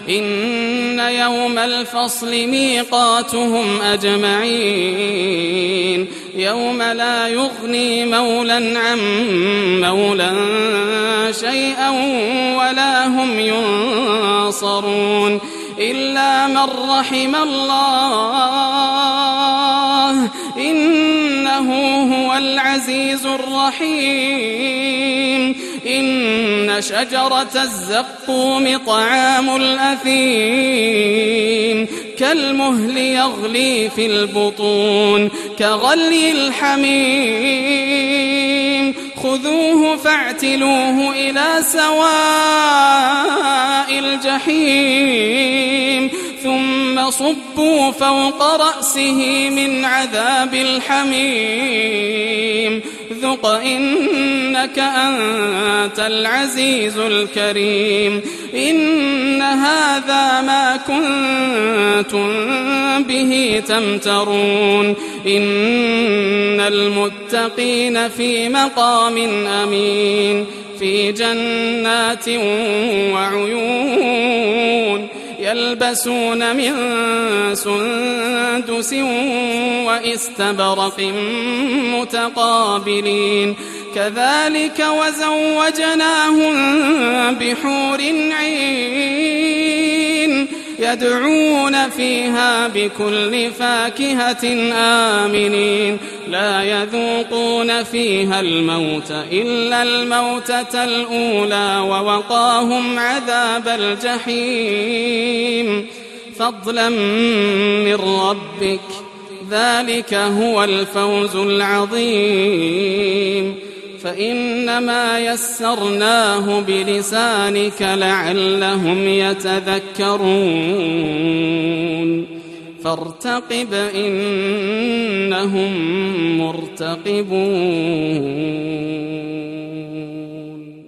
إن يوم الفصل ميقاتهم أجمعين يوم لا يغني مولا عن مولا شيئا ولا هم ينصرون إلا من رحم الله إنه هو العزيز الرحيم إن شجرة الزقوم طعام الأثيم كالمهل يغلي في البطون كغلي الحميم خذوه فاعتلوه إلى سواء الجحيم ثم صبوا فوق رأسه من عذاب الحميم ذق إنك أنت العزيز الكريم إن هذا ما كنتم به تمترون إن المتقين في مقام أمين في جنات وعيون يلبسون من سندس وإستبرق متقابلين كذلك وزوجناهم بحور عين يدعون فيها بكل فاكهة آمنين لا يذوقون فيها الموت إلا الموتة الأولى ووقاهم عذاب الجحيم فضلا من ربك ذلك هو الفوز العظيم فإنما يسرناه بلسانك لعلهم يتذكرون فارتقب إنهم مرتقبون